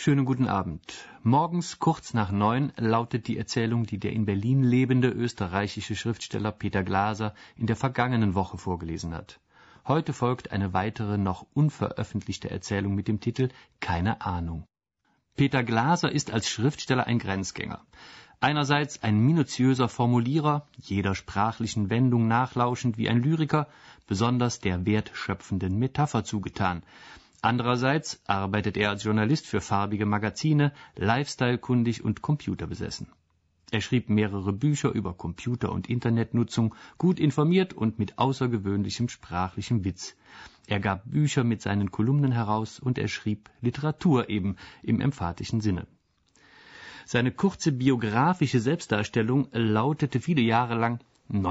Schönen guten Abend. Morgens kurz nach 9 lautet die Erzählung, die der in Berlin lebende österreichische Schriftsteller Peter Glaser in der vergangenen Woche vorgelesen hat. Heute folgt eine weitere, noch unveröffentlichte Erzählung mit dem Titel »Keine Ahnung«. Peter Glaser ist als Schriftsteller ein Grenzgänger. Einerseits ein minutiöser Formulierer, jeder sprachlichen Wendung nachlauschend wie ein Lyriker, besonders der wertschöpfenden Metapher zugetan. Andererseits arbeitet er als Journalist für farbige Magazine, lifestyle-kundig und computerbesessen. Er schrieb mehrere Bücher über Computer- und Internetnutzung, gut informiert und mit außergewöhnlichem sprachlichem Witz. Er gab Bücher mit seinen Kolumnen heraus und er schrieb Literatur eben im emphatischen Sinne. Seine kurze biografische Selbstdarstellung lautete viele Jahre lang: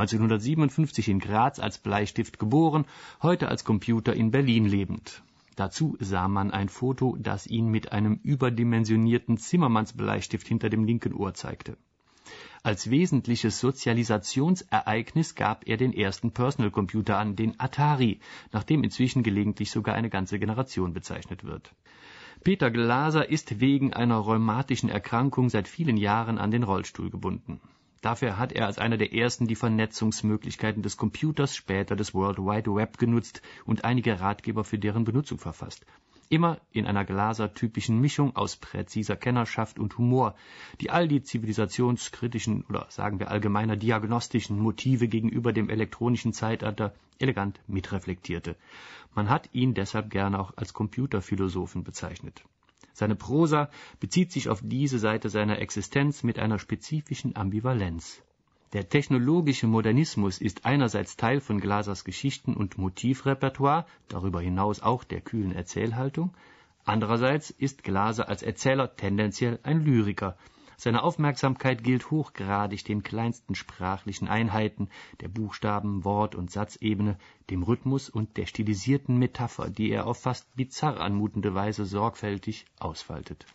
1957 in Graz als Bleistift geboren, heute als Computer in Berlin lebend. Dazu sah man ein Foto, das ihn mit einem überdimensionierten Zimmermannsbleistift hinter dem linken Ohr zeigte. Als wesentliches Sozialisationsereignis gab er den ersten Personal-Computer an, den Atari, nach dem inzwischen gelegentlich sogar eine ganze Generation bezeichnet wird. Peter Glaser ist wegen einer rheumatischen Erkrankung seit vielen Jahren an den Rollstuhl gebunden. Dafür hat er als einer der ersten die Vernetzungsmöglichkeiten des Computers, später des World Wide Web genutzt und einige Ratgeber für deren Benutzung verfasst. Immer in einer Glaser-typischen Mischung aus präziser Kennerschaft und Humor, die all die zivilisationskritischen oder sagen wir allgemeiner diagnostischen Motive gegenüber dem elektronischen Zeitalter elegant mitreflektierte. Man hat ihn deshalb gerne auch als Computerphilosophen bezeichnet. Seine Prosa bezieht sich auf diese Seite seiner Existenz mit einer spezifischen Ambivalenz. Der technologische Modernismus ist einerseits Teil von Glasers Geschichten- und Motivrepertoire, darüber hinaus auch der kühlen Erzählhaltung. Andererseits ist Glaser als Erzähler tendenziell ein Lyriker. Seine Aufmerksamkeit gilt hochgradig den kleinsten sprachlichen Einheiten, der Buchstaben-, Wort- und Satzebene, dem Rhythmus und der stilisierten Metapher, die er auf fast bizarr anmutende Weise sorgfältig ausfaltet.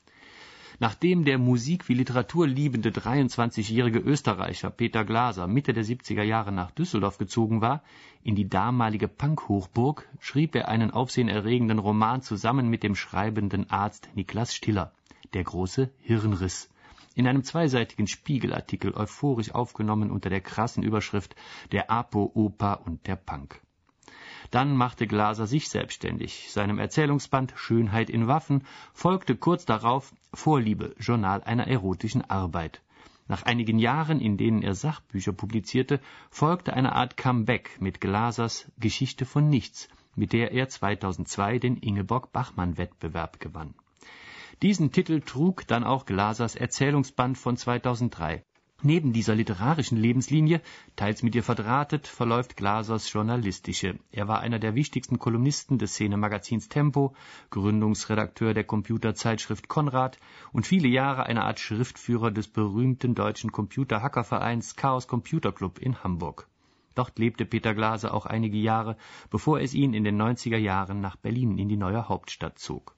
Nachdem der Musik- wie Literatur liebende 23-jährige Österreicher Peter Glaser Mitte der 70er Jahre nach Düsseldorf gezogen war, in die damalige Punk-Hochburg, schrieb er einen aufsehenerregenden Roman zusammen mit dem schreibenden Arzt Niklas Stiller, Der große Hirnriss, in einem zweiseitigen Spiegelartikel euphorisch aufgenommen unter der krassen Überschrift »Der Apo-Opa und der Punk«. Dann machte Glaser sich selbstständig. Seinem Erzählungsband »Schönheit in Waffen« folgte kurz darauf »Vorliebe«, Journal einer erotischen Arbeit. Nach einigen Jahren, in denen er Sachbücher publizierte, folgte eine Art Comeback mit Glasers »Geschichte von Nichts«, mit der er 2002 den Ingeborg-Bachmann-Wettbewerb gewann. Diesen Titel trug dann auch Glasers Erzählungsband von 2003. Neben dieser literarischen Lebenslinie, teils mit ihr verdrahtet, verläuft Glasers journalistische. Er war einer der wichtigsten Kolumnisten des Szenemagazins Tempo, Gründungsredakteur der Computerzeitschrift Konrad und viele Jahre eine Art Schriftführer des berühmten deutschen Computer-Hackervereins Chaos Computer Club in Hamburg. Dort lebte Peter Glaser auch einige Jahre, bevor es ihn in den 90er Jahren nach Berlin in die neue Hauptstadt zog.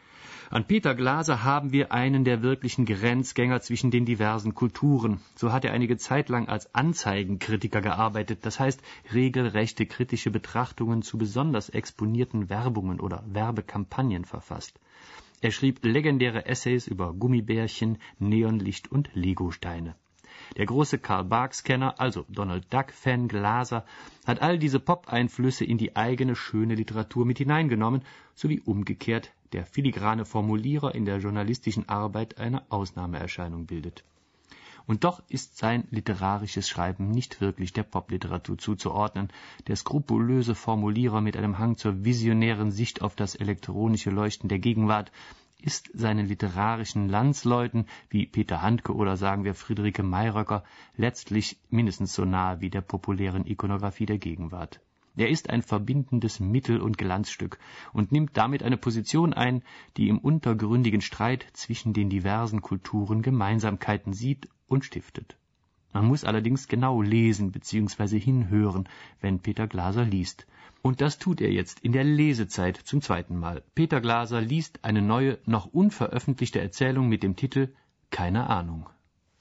An Peter Glaser haben wir einen der wirklichen Grenzgänger zwischen den diversen Kulturen. So hat er einige Zeit lang als Anzeigenkritiker gearbeitet, das heißt regelrechte kritische Betrachtungen zu besonders exponierten Werbungen oder Werbekampagnen verfasst. Er schrieb legendäre Essays über Gummibärchen, Neonlicht und Legosteine. Der große Karl Barks-Kenner, also Donald Duck-Fan Glaser, hat all diese Pop-Einflüsse in die eigene schöne Literatur mit hineingenommen, sowie umgekehrt der filigrane Formulierer in der journalistischen Arbeit eine Ausnahmeerscheinung bildet. Und doch ist sein literarisches Schreiben nicht wirklich der Popliteratur zuzuordnen. Der skrupulöse Formulierer mit einem Hang zur visionären Sicht auf das elektronische Leuchten der Gegenwart ist seinen literarischen Landsleuten wie Peter Handke oder sagen wir Friederike Mayröcker letztlich mindestens so nahe wie der populären Ikonographie der Gegenwart. Er ist ein verbindendes Mittel- und Glanzstück und nimmt damit eine Position ein, die im untergründigen Streit zwischen den diversen Kulturen Gemeinsamkeiten sieht und stiftet. Man muss allerdings genau lesen bzw. hinhören, wenn Peter Glaser liest. Und das tut er jetzt in der Lesezeit zum zweiten Mal. Peter Glaser liest eine neue, noch unveröffentlichte Erzählung mit dem Titel »Keine Ahnung«.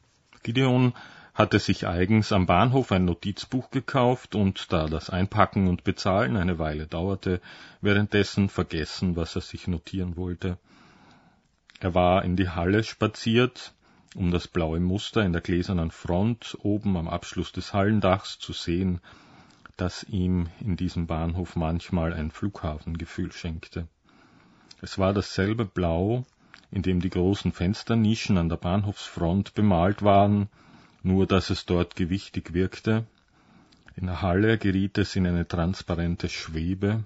Gideon hatte sich eigens am Bahnhof ein Notizbuch gekauft und, da das Einpacken und Bezahlen eine Weile dauerte, währenddessen vergessen, was er sich notieren wollte. Er war in die Halle spaziert, um das blaue Muster in der gläsernen Front oben am Abschluss des Hallendachs zu sehen, das ihm in diesem Bahnhof manchmal ein Flughafengefühl schenkte. Es war dasselbe Blau, in dem die großen Fensternischen an der Bahnhofsfront bemalt waren, nur dass es dort gewichtig wirkte. In der Halle geriet es in eine transparente Schwebe,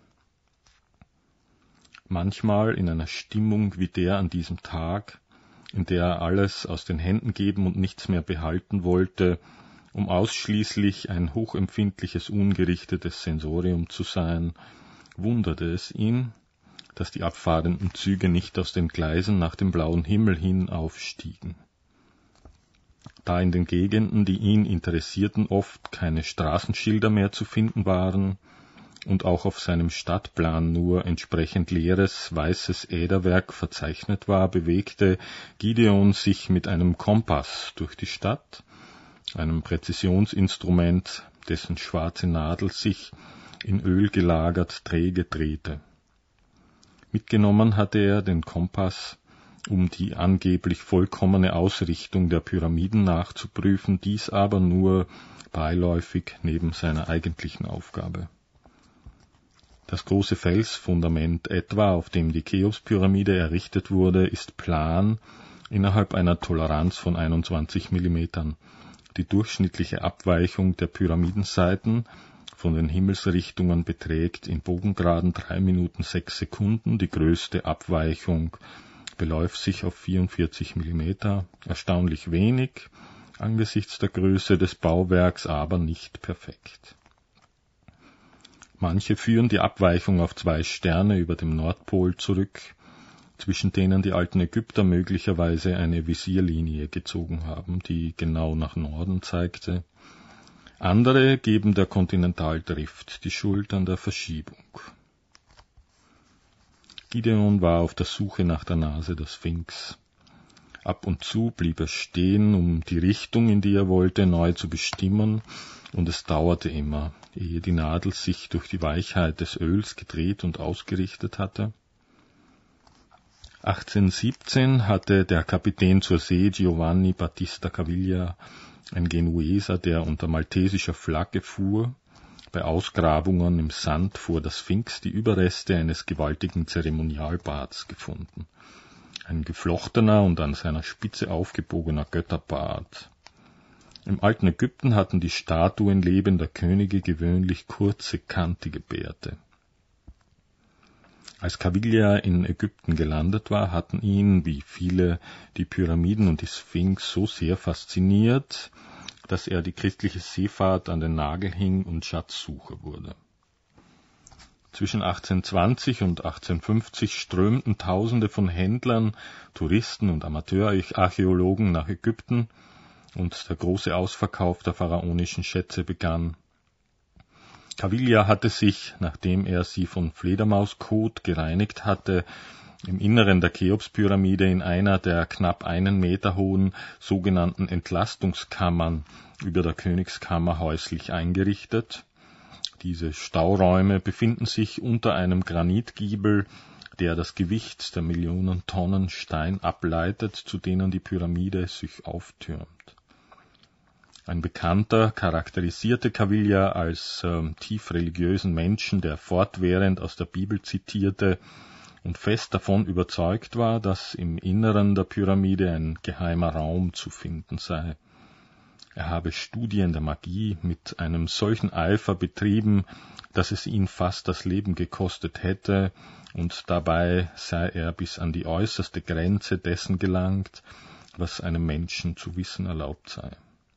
manchmal in einer Stimmung wie der an diesem Tag, in der er alles aus den Händen geben und nichts mehr behalten wollte, um ausschließlich ein hochempfindliches, ungerichtetes Sensorium zu sein, wunderte es ihn, dass die abfahrenden Züge nicht aus den Gleisen nach dem blauen Himmel hin aufstiegen. Da in den Gegenden, die ihn interessierten, oft keine Straßenschilder mehr zu finden waren und auch auf seinem Stadtplan nur entsprechend leeres, weißes Äderwerk verzeichnet war, bewegte Gideon sich mit einem Kompass durch die Stadt, einem Präzisionsinstrument, dessen schwarze Nadel sich in Öl gelagert träge drehte. Mitgenommen hatte er den Kompass, um die angeblich vollkommene Ausrichtung der Pyramiden nachzuprüfen, dies aber nur beiläufig neben seiner eigentlichen Aufgabe. Das große Felsfundament etwa, auf dem die Cheops-Pyramide errichtet wurde, ist plan innerhalb einer Toleranz von 21 mm. Die durchschnittliche Abweichung der Pyramidenseiten von den Himmelsrichtungen beträgt in Bogengraden 3 Minuten 6 Sekunden. Die größte Abweichung beläuft sich auf 44 mm. Erstaunlich wenig angesichts der Größe des Bauwerks, aber nicht perfekt. Manche führen die Abweichung auf 2 Sterne über dem Nordpol zurück, zwischen denen die alten Ägypter möglicherweise eine Visierlinie gezogen haben, die genau nach Norden zeigte. Andere geben der Kontinentaldrift die Schuld an der Verschiebung. Gideon war auf der Suche nach der Nase der Sphinx. Ab und zu blieb er stehen, um die Richtung, in die er wollte, neu zu bestimmen, und es dauerte immer, ehe die Nadel sich durch die Weichheit des Öls gedreht und ausgerichtet hatte. 1817 hatte der Kapitän zur See Giovanni Battista Caviglia, ein Genueser, der unter maltesischer Flagge fuhr, bei Ausgrabungen im Sand vor der Sphinx die Überreste eines gewaltigen Zeremonialbads gefunden. Ein geflochtener und an seiner Spitze aufgebogener Götterbart. Im alten Ägypten hatten die Statuen lebender Könige gewöhnlich kurze, kantige Bärte. Als Caviglia in Ägypten gelandet war, hatten ihn, wie viele, die Pyramiden und die Sphinx so sehr fasziniert, dass er die christliche Seefahrt an den Nagel hing und Schatzsucher wurde. Zwischen 1820 und 1850 strömten Tausende von Händlern, Touristen und Amateurarchäologen nach Ägypten und der große Ausverkauf der pharaonischen Schätze begann. Caviglia hatte sich, nachdem er sie von Fledermauskot gereinigt hatte, im Inneren der Cheops-Pyramide in einer der knapp 1 Meter hohen sogenannten Entlastungskammern über der Königskammer häuslich eingerichtet. Diese Stauräume befinden sich unter einem Granitgiebel, der das Gewicht der Millionen Tonnen Stein ableitet, zu denen die Pyramide sich auftürmt. Ein Bekannter charakterisierte Caviglia als tief religiösen Menschen, der fortwährend aus der Bibel zitierte und fest davon überzeugt war, dass im Inneren der Pyramide ein geheimer Raum zu finden sei. Er habe Studien der Magie mit einem solchen Eifer betrieben, dass es ihn fast das Leben gekostet hätte, und dabei sei er bis an die äußerste Grenze dessen gelangt, was einem Menschen zu wissen erlaubt sei.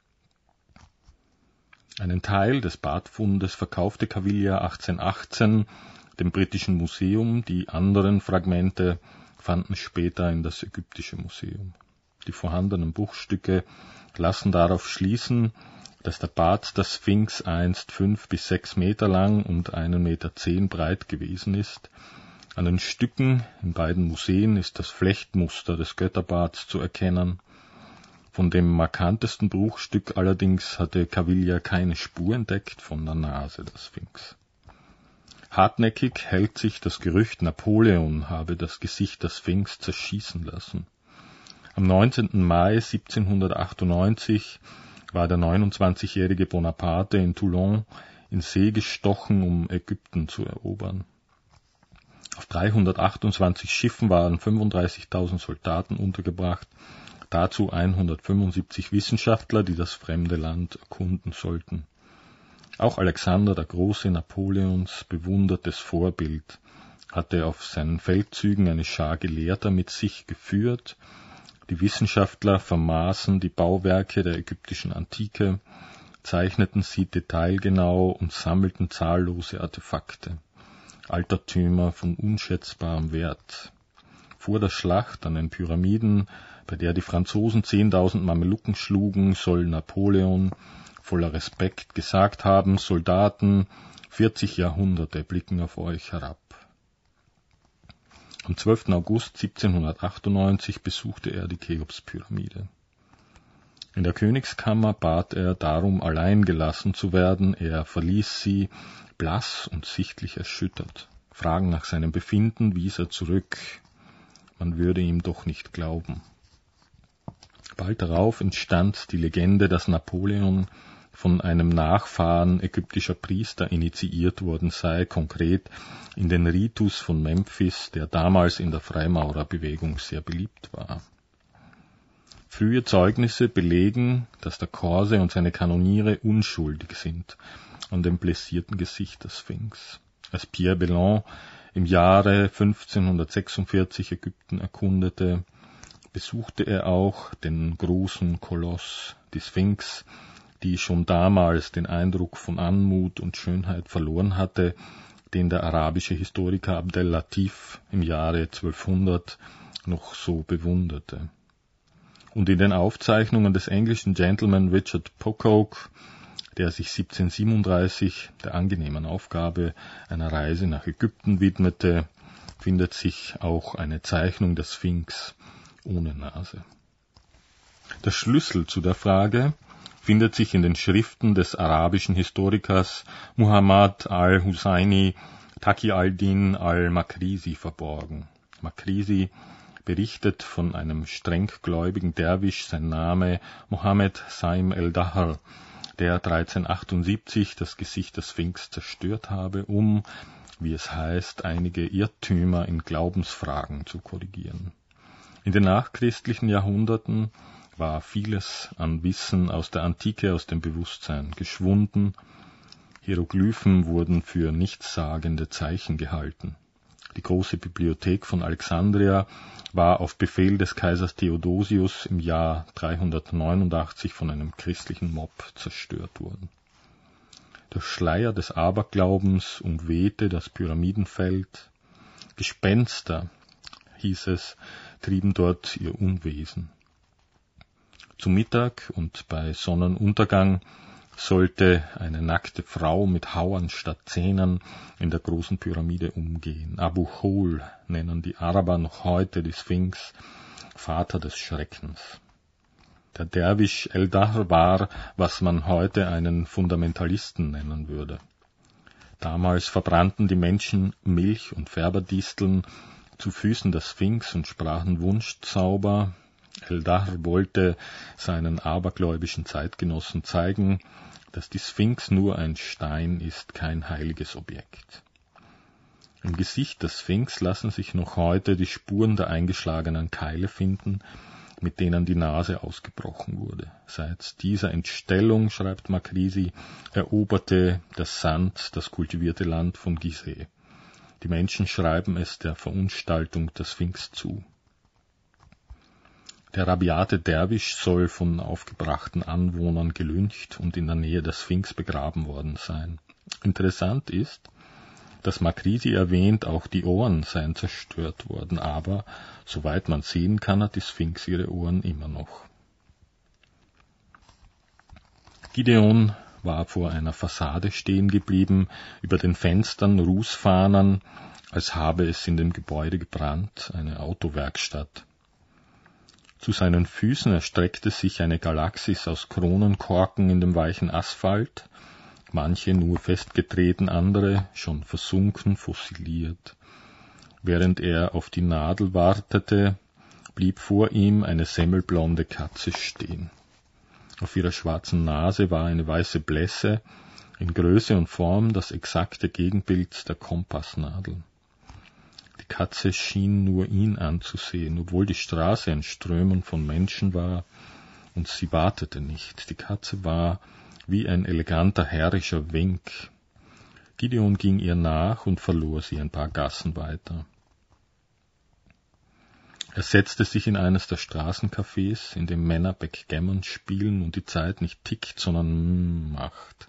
Einen Teil des Badfundes verkaufte Caviglia 1818 dem Britischen Museum, die anderen Fragmente fanden später in das Ägyptische Museum. Die vorhandenen Bruchstücke lassen darauf schließen, dass der Bad der Sphinx einst 5 bis 6 Meter lang und 1,10 Meter breit gewesen ist. An den Stücken in beiden Museen ist das Flechtmuster des Götterbads zu erkennen. Von dem markantesten Bruchstück allerdings hatte Caviglia keine Spur entdeckt von der Nase der Sphinx. Hartnäckig hält sich das Gerücht, Napoleon habe das Gesicht der Sphinx zerschießen lassen. Am 19. Mai 1798 war der 29-jährige Bonaparte in Toulon in See gestochen, um Ägypten zu erobern. Auf 328 Schiffen waren 35.000 Soldaten untergebracht, dazu 175 Wissenschaftler, die das fremde Land erkunden sollten. Auch Alexander der Große, Napoleons bewundertes Vorbild, hatte auf seinen Feldzügen eine Schar Gelehrter mit sich geführt. Die Wissenschaftler vermaßen die Bauwerke der ägyptischen Antike, zeichneten sie detailgenau und sammelten zahllose Artefakte, Altertümer von unschätzbarem Wert. Vor der Schlacht an den Pyramiden, bei der die Franzosen 10.000 Mamelucken schlugen, soll Napoleon voller Respekt gesagt haben: Soldaten, 40 Jahrhunderte blicken auf euch herab. Am 12. August 1798 besuchte er die Cheops-Pyramide. In der Königskammer bat er darum, allein gelassen zu werden. Er verließ sie, blass und sichtlich erschüttert. Fragen nach seinem Befinden wies er zurück. Man würde ihm doch nicht glauben. Bald darauf entstand die Legende, dass Napoleon von einem Nachfahren ägyptischer Priester initiiert worden sei, konkret in den Ritus von Memphis, der damals in der Freimaurerbewegung sehr beliebt war. Frühe Zeugnisse belegen, dass der Korse und seine Kanoniere unschuldig sind an dem blessierten Gesicht der Sphinx. Als Pierre Belon im Jahre 1546 Ägypten erkundete, besuchte er auch den großen Koloss, die Sphinx, die schon damals den Eindruck von Anmut und Schönheit verloren hatte, den der arabische Historiker Abdel Latif im Jahre 1200 noch so bewunderte. Und in den Aufzeichnungen des englischen Gentleman Richard Pocock, der sich 1737 der angenehmen Aufgabe einer Reise nach Ägypten widmete, findet sich auch eine Zeichnung der Sphinx ohne Nase. Der Schlüssel zu der Frage findet sich in den Schriften des arabischen Historikers Muhammad al-Husayni Taqi al-Din al-Makrisi verborgen. Makrisi berichtet von einem strenggläubigen Derwisch, sein Name Mohammed Saim el-Dahr, der 1378 das Gesicht der Sphinx zerstört habe, um, wie es heißt, einige Irrtümer in Glaubensfragen zu korrigieren. In den nachchristlichen Jahrhunderten war vieles an Wissen aus der Antike aus dem Bewusstsein geschwunden. Hieroglyphen wurden für nichtssagende Zeichen gehalten. Die große Bibliothek von Alexandria war auf Befehl des Kaisers Theodosius im Jahr 389 von einem christlichen Mob zerstört worden. Der Schleier des Aberglaubens umwehte das Pyramidenfeld. Gespenster, hieß es, trieben dort ihr Unwesen. Zu Mittag und bei Sonnenuntergang sollte eine nackte Frau mit Hauern statt Zähnen in der großen Pyramide umgehen. Abu Chol nennen die Araber noch heute die Sphinx, Vater des Schreckens. Der Derwisch el-Dahr war, was man heute einen Fundamentalisten nennen würde. Damals verbrannten die Menschen Milch- und Färberdisteln zu Füßen der Sphinx und sprachen Wunschzauber. El-Dahr wollte seinen abergläubischen Zeitgenossen zeigen, dass die Sphinx nur ein Stein ist, kein heiliges Objekt. Im Gesicht der Sphinx lassen sich noch heute die Spuren der eingeschlagenen Keile finden, mit denen die Nase ausgebrochen wurde. Seit dieser Entstellung, schreibt Makrisi, eroberte der Sand das kultivierte Land von Gizeh. Die Menschen schreiben es der Verunstaltung der Sphinx zu. Der rabiate Derwisch soll von aufgebrachten Anwohnern gelyncht und in der Nähe der Sphinx begraben worden sein. Interessant ist, dass Makrisi erwähnt, auch die Ohren seien zerstört worden, aber, soweit man sehen kann, hat die Sphinx ihre Ohren immer noch. Gideon war vor einer Fassade stehen geblieben, über den Fenstern Rußfahnen, als habe es in dem Gebäude gebrannt, eine Autowerkstatt. Zu seinen Füßen erstreckte sich eine Galaxis aus Kronenkorken in dem weichen Asphalt, manche nur festgetreten, andere schon versunken, fossiliert. Während er auf die Nadel wartete, blieb vor ihm eine semmelblonde Katze stehen. Auf ihrer schwarzen Nase war eine weiße Blässe, in Größe und Form das exakte Gegenbild der Kompassnadel. Die Katze schien nur ihn anzusehen, obwohl die Straße ein Strömen von Menschen war, und sie wartete nicht. Die Katze war wie ein eleganter herrischer Wink. Gideon ging ihr nach und verlor sie ein paar Gassen weiter. Er setzte sich in eines der Straßencafés, in dem Männer Backgammon spielen und die Zeit nicht tickt, sondern macht.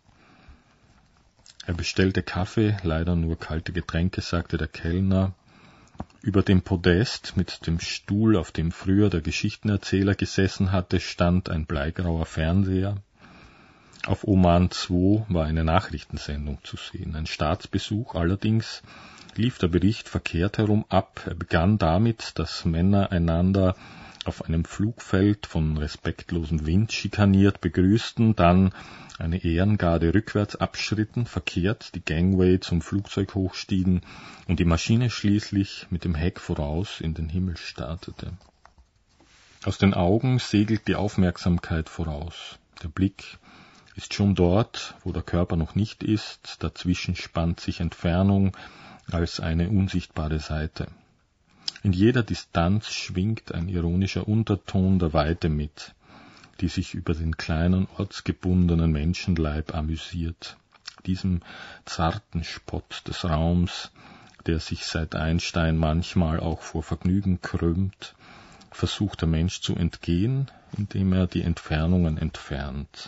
Er bestellte Kaffee, leider nur kalte Getränke, sagte der Kellner. Über dem Podest mit dem Stuhl, auf dem früher der Geschichtenerzähler gesessen hatte, stand ein bleigrauer Fernseher. Auf Oman 2 war eine Nachrichtensendung zu sehen, ein Staatsbesuch, allerdings lief der Bericht verkehrt herum ab. Er begann damit, dass Männer einander auf einem Flugfeld von respektlosem Wind schikaniert begrüßten, dann eine Ehrengarde rückwärts abschritten, verkehrt die Gangway zum Flugzeug hochstiegen und die Maschine schließlich mit dem Heck voraus in den Himmel startete. Aus den Augen segelt die Aufmerksamkeit voraus. Der Blick ist schon dort, wo der Körper noch nicht ist, dazwischen spannt sich Entfernung als eine unsichtbare Seite. In jeder Distanz schwingt ein ironischer Unterton der Weite mit, die sich über den kleinen ortsgebundenen Menschenleib amüsiert, diesem zarten Spott des Raums, der sich seit Einstein manchmal auch vor Vergnügen krümmt, versucht der Mensch zu entgehen, indem er die Entfernungen entfernt.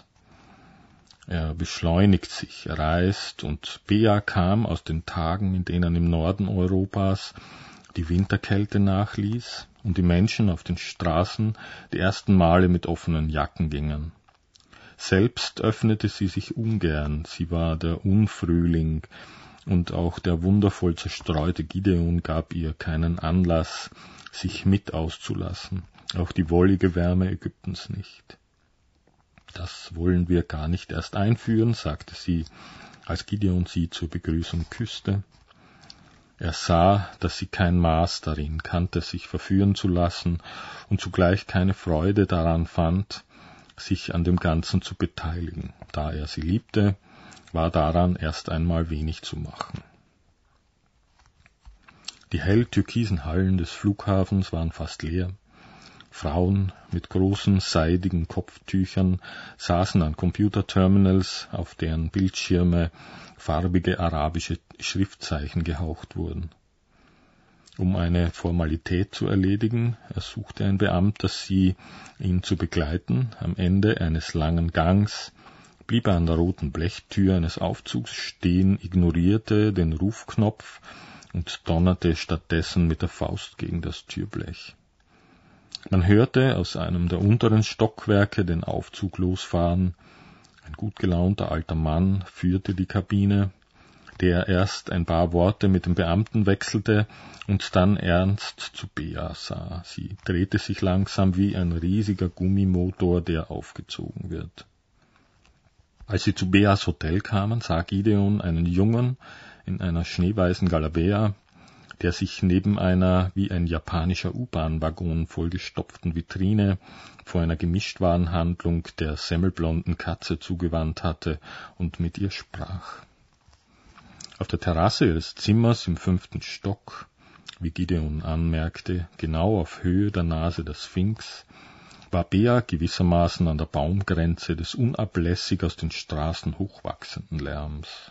Er beschleunigt sich, er reist, und Bea kam aus den Tagen, in denen im Norden Europas die Winterkälte nachließ und die Menschen auf den Straßen die ersten Male mit offenen Jacken gingen. Selbst öffnete sie sich ungern, sie war der Unfrühling, und auch der wundervoll zerstreute Gideon gab ihr keinen Anlass, sich mit auszulassen, auch die wollige Wärme Ägyptens nicht. »Das wollen wir gar nicht erst einführen«, sagte sie, als Gideon sie zur Begrüßung küsste. Er sah, dass sie kein Maß darin kannte, sich verführen zu lassen und zugleich keine Freude daran fand, sich an dem Ganzen zu beteiligen. Da er sie liebte, war daran erst einmal wenig zu machen. Die hell türkisen Hallen des Flughafens waren fast leer. Frauen mit großen, seidigen Kopftüchern saßen an Computerterminals, auf deren Bildschirme farbige arabische Schriftzeichen gehaucht wurden. Um eine Formalität zu erledigen, ersuchte ein Beamter sie, ihn zu begleiten. Am Ende eines langen Gangs blieb er an der roten Blechtür eines Aufzugs stehen, ignorierte den Rufknopf und donnerte stattdessen mit der Faust gegen das Türblech. Man hörte aus einem der unteren Stockwerke den Aufzug losfahren. Ein gut gelaunter alter Mann führte die Kabine, der erst ein paar Worte mit dem Beamten wechselte und dann ernst zu Bea sah. Sie drehte sich langsam wie ein riesiger Gummimotor, der aufgezogen wird. Als sie zu Beas Hotel kamen, sah Gideon einen Jungen in einer schneeweißen Galabea, der sich neben einer wie ein japanischer U-Bahn-Waggon vollgestopften Vitrine vor einer Gemischtwarenhandlung der semmelblonden Katze zugewandt hatte und mit ihr sprach. Auf der Terrasse ihres Zimmers im 5. Stock, wie Gideon anmerkte, genau auf Höhe der Nase der Sphinx, war Bea gewissermaßen an der Baumgrenze des unablässig aus den Straßen hochwachsenden Lärms.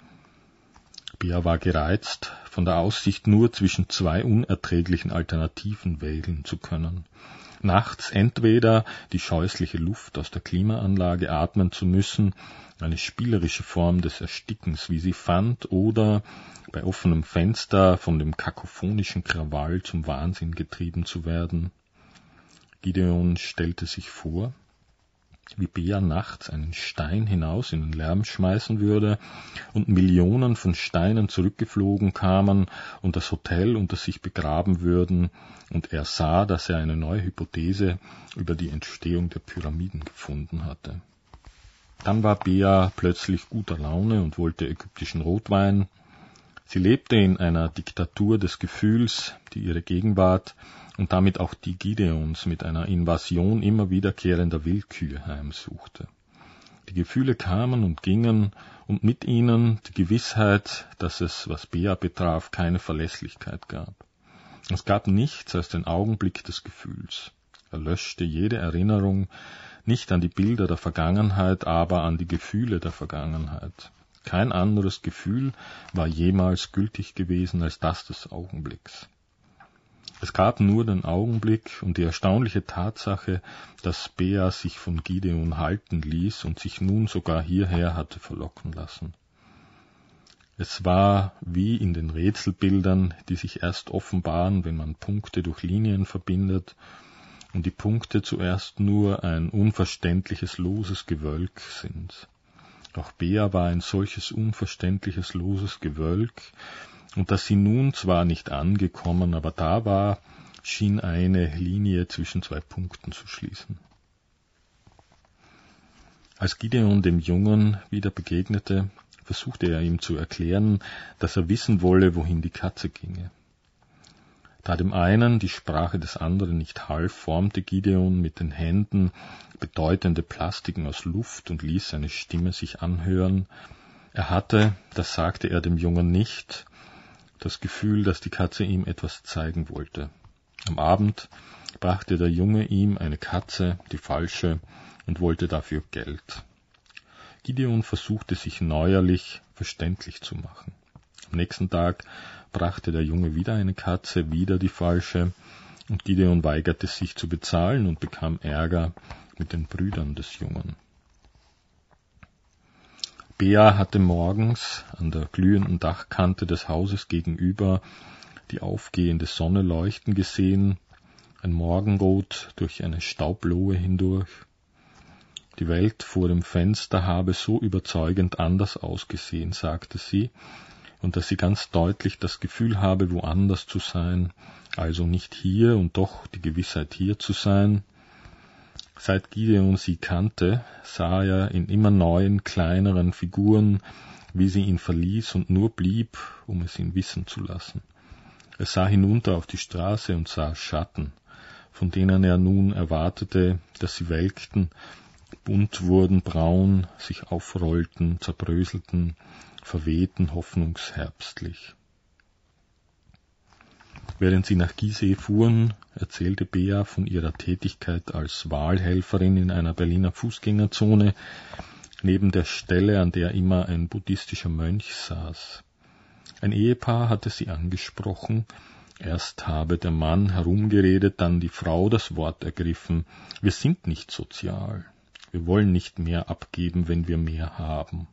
Bea war gereizt, von der Aussicht nur zwischen zwei unerträglichen Alternativen wählen zu können. Nachts entweder die scheußliche Luft aus der Klimaanlage atmen zu müssen, eine spielerische Form des Erstickens, wie sie fand, oder bei offenem Fenster von dem kakophonischen Krawall zum Wahnsinn getrieben zu werden. Gideon stellte sich vor, wie Bea nachts einen Stein hinaus in den Lärm schmeißen würde und Millionen von Steinen zurückgeflogen kamen und das Hotel unter sich begraben würden, und er sah, dass er eine neue Hypothese über die Entstehung der Pyramiden gefunden hatte. Dann war Bea plötzlich guter Laune und wollte ägyptischen Rotwein. Sie lebte in einer Diktatur des Gefühls, die ihre Gegenwart und damit auch die Gideons mit einer Invasion immer wiederkehrender Willkür heimsuchte. Die Gefühle kamen und gingen, und mit ihnen die Gewissheit, dass es, was Bea betraf, keine Verlässlichkeit gab. Es gab nichts als den Augenblick des Gefühls. Er löschte jede Erinnerung, nicht an die Bilder der Vergangenheit, aber an die Gefühle der Vergangenheit. Kein anderes Gefühl war jemals gültig gewesen als das des Augenblicks. Es gab nur den Augenblick und die erstaunliche Tatsache, dass Bea sich von Gideon halten ließ und sich nun sogar hierher hatte verlocken lassen. Es war wie in den Rätselbildern, die sich erst offenbaren, wenn man Punkte durch Linien verbindet und die Punkte zuerst nur ein unverständliches, loses Gewölk sind. Auch Bea war ein solches unverständliches, loses Gewölk, und dass sie nun zwar nicht angekommen, aber da war, schien eine Linie zwischen zwei Punkten zu schließen. Als Gideon dem Jungen wieder begegnete, versuchte er ihm zu erklären, dass er wissen wolle, wohin die Katze ginge. Da dem einen die Sprache des anderen nicht half, formte Gideon mit den Händen bedeutende Plastiken aus Luft und ließ seine Stimme sich anhören. Er hatte, das sagte er dem Jungen nicht, das Gefühl, dass die Katze ihm etwas zeigen wollte. Am Abend brachte der Junge ihm eine Katze, die falsche, und wollte dafür Geld. Gideon versuchte sich neuerlich verständlich zu machen. Am nächsten Tag brachte der Junge wieder eine Katze, wieder die falsche, und Gideon weigerte sich zu bezahlen und bekam Ärger mit den Brüdern des Jungen. Bea hatte morgens an der glühenden Dachkante des Hauses gegenüber die aufgehende Sonne leuchten gesehen, ein Morgenrot durch eine Staublohe hindurch. Die Welt vor dem Fenster habe so überzeugend anders ausgesehen, sagte sie, und dass sie ganz deutlich das Gefühl habe, woanders zu sein, also nicht hier und doch die Gewissheit, hier zu sein. Seit Gideon sie kannte, sah er in immer neuen, kleineren Figuren, wie sie ihn verließ und nur blieb, um es ihn wissen zu lassen. Er sah hinunter auf die Straße und sah Schatten, von denen er nun erwartete, dass sie welkten, bunt wurden, braun, sich aufrollten, zerbröselten, verwehten hoffnungsherbstlich. Während sie nach Gizeh fuhren, erzählte Bea von ihrer Tätigkeit als Wahlhelferin in einer Berliner Fußgängerzone, neben der Stelle, an der immer ein buddhistischer Mönch saß. Ein Ehepaar hatte sie angesprochen. Erst habe der Mann herumgeredet, dann die Frau das Wort ergriffen. Wir sind nicht sozial. Wir wollen nicht mehr abgeben, wenn wir mehr haben.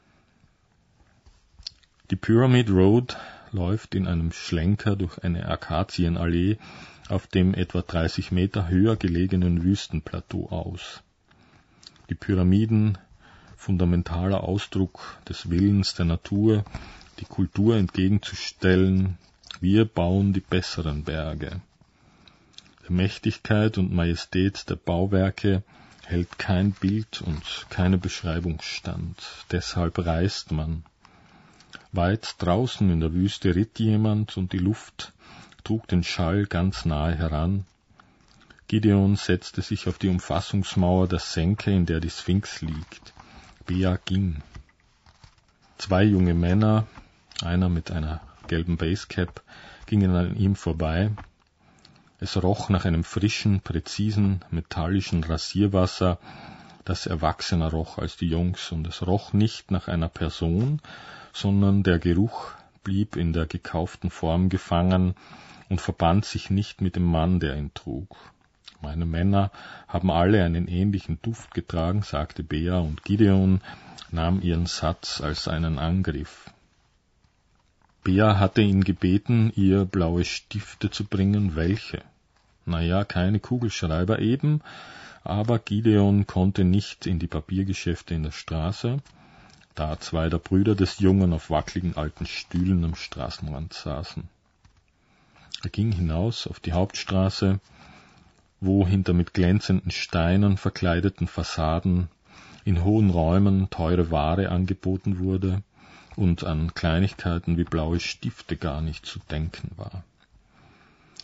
Die Pyramid Road läuft in einem Schlenker durch eine Akazienallee auf dem etwa 30 Meter höher gelegenen Wüstenplateau aus. Die Pyramiden, fundamentaler Ausdruck des Willens der Natur, die Kultur entgegenzustellen, wir bauen die besseren Berge. Der Mächtigkeit und Majestät der Bauwerke hält kein Bild und keine Beschreibung stand. Deshalb reist man. Weit draußen in der Wüste ritt jemand und die Luft trug den Schall ganz nahe heran. Gideon setzte sich auf die Umfassungsmauer der Senke, in der die Sphinx liegt. Bea ging. 2 junge Männer, einer mit einer gelben Basecap, gingen an ihm vorbei. Es roch nach einem frischen, präzisen, metallischen Rasierwasser, das erwachsener roch als die Jungs, und es roch nicht nach einer Person, sondern der Geruch blieb in der gekauften Form gefangen und verband sich nicht mit dem Mann, der ihn trug. Meine Männer haben alle einen ähnlichen Duft getragen, sagte Bea, und Gideon nahm ihren Satz als einen Angriff. Bea hatte ihn gebeten, ihr blaue Stifte zu bringen. Welche? Naja, keine Kugelschreiber eben, aber Gideon konnte nicht in die Papiergeschäfte in der Straße, da 2 der Brüder des Jungen auf wackeligen alten Stühlen am Straßenrand saßen. Er ging hinaus auf die Hauptstraße, wo hinter mit glänzenden Steinen verkleideten Fassaden in hohen Räumen teure Ware angeboten wurde und an Kleinigkeiten wie blaue Stifte gar nicht zu denken war.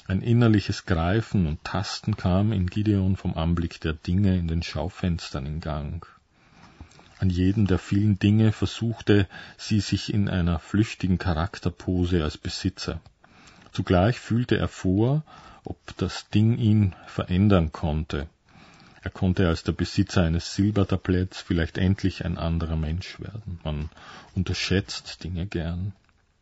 Ein innerliches Greifen und Tasten kam in Gideon vom Anblick der Dinge in den Schaufenstern in Gang. An jedem der vielen Dinge versuchte sie sich in einer flüchtigen Charakterpose als Besitzer. Zugleich fühlte er vor, ob das Ding ihn verändern konnte. Er konnte als der Besitzer eines Silbertabletts vielleicht endlich ein anderer Mensch werden. Man unterschätzt Dinge gern.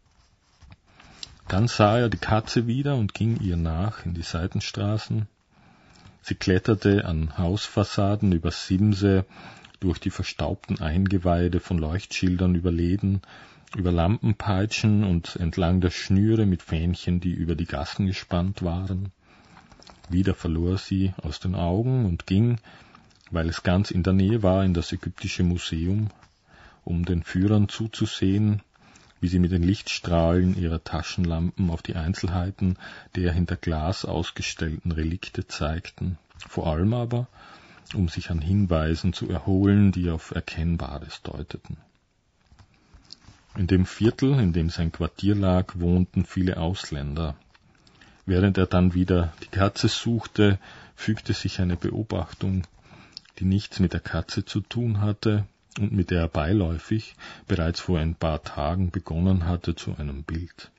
Dann sah er die Katze wieder und ging ihr nach in die Seitenstraßen. Sie kletterte an Hausfassaden über Simse, durch die verstaubten Eingeweide von Leuchtschildern über Läden, über Lampenpeitschen und entlang der Schnüre mit Fähnchen, die über die Gassen gespannt waren. Wieder verlor sie aus den Augen und ging, weil es ganz in der Nähe war, in das Ägyptische Museum, um den Führern zuzusehen, wie sie mit den Lichtstrahlen ihrer Taschenlampen auf die Einzelheiten der hinter Glas ausgestellten Relikte zeigten, vor allem aber, um sich an Hinweisen zu erholen, die auf Erkennbares deuteten. In dem Viertel, in dem sein Quartier lag, wohnten viele Ausländer. Während er dann wieder die Katze suchte, fügte sich eine Beobachtung, die nichts mit der Katze zu tun hatte und mit der er beiläufig bereits vor ein paar Tagen begonnen hatte, zu einem Bild.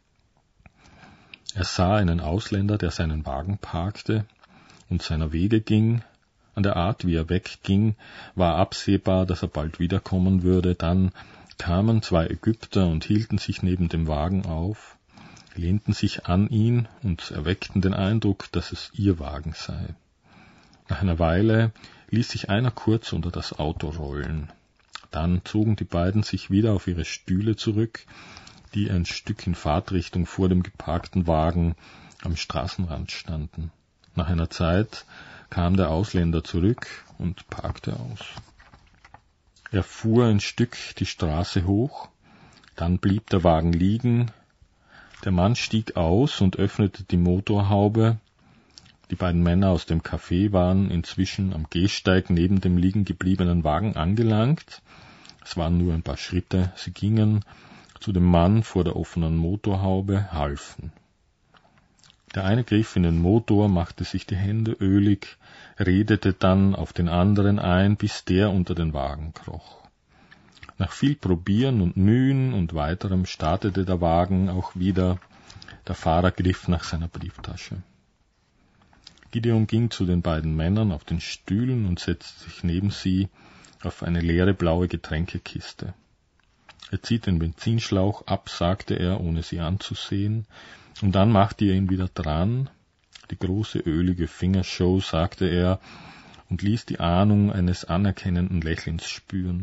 Er sah einen Ausländer, der seinen Wagen parkte und seiner Wege ging. An der Art, wie er wegging, war absehbar, dass er bald wiederkommen würde. Dann kamen zwei Ägypter und hielten sich neben dem Wagen auf, lehnten sich an ihn und erweckten den Eindruck, dass es ihr Wagen sei. Nach einer Weile ließ sich einer kurz unter das Auto rollen. Dann zogen die beiden sich wieder auf ihre Stühle zurück, die ein Stück in Fahrtrichtung vor dem geparkten Wagen am Straßenrand standen. Nach einer Zeit kam der Ausländer zurück und parkte aus. Er fuhr ein Stück die Straße hoch, dann blieb der Wagen liegen. Der Mann stieg aus und öffnete die Motorhaube. Die beiden Männer aus dem Café waren inzwischen am Gehsteig neben dem liegen gebliebenen Wagen angelangt. Es waren nur ein paar Schritte. Sie gingen zu dem Mann vor der offenen Motorhaube, halfen. Der eine griff in den Motor, machte sich die Hände ölig, redete dann auf den anderen ein, bis der unter den Wagen kroch. Nach viel Probieren und Mühen und weiterem startete der Wagen auch wieder. Der Fahrer griff nach seiner Brieftasche. Gideon ging zu den beiden Männern auf den Stühlen und setzte sich neben sie auf eine leere blaue Getränkekiste. Er zieht den Benzinschlauch ab, sagte er, ohne sie anzusehen, und dann machte er ihn wieder dran. Die große ölige Fingershow, sagte er, und ließ die Ahnung eines anerkennenden Lächelns spüren.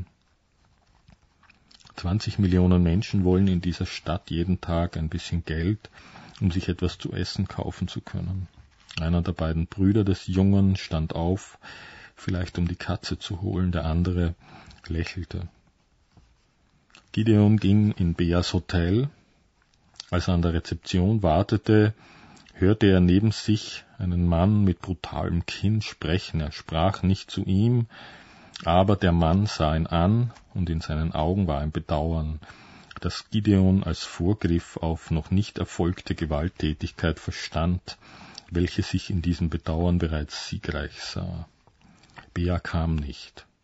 20 Millionen Menschen wollen in dieser Stadt jeden Tag ein bisschen Geld, um sich etwas zu essen kaufen zu können. Einer der beiden Brüder des Jungen stand auf, vielleicht um die Katze zu holen, der andere lächelte. Gideon ging in Beas Hotel. Als er an der Rezeption wartete, hörte er neben sich einen Mann mit brutalem Kinn sprechen. Er sprach nicht zu ihm, aber der Mann sah ihn an und in seinen Augen war ein Bedauern, das Gideon als Vorgriff auf noch nicht erfolgte Gewalttätigkeit verstand, welche sich in diesem Bedauern bereits siegreich sah. Bea kam nicht.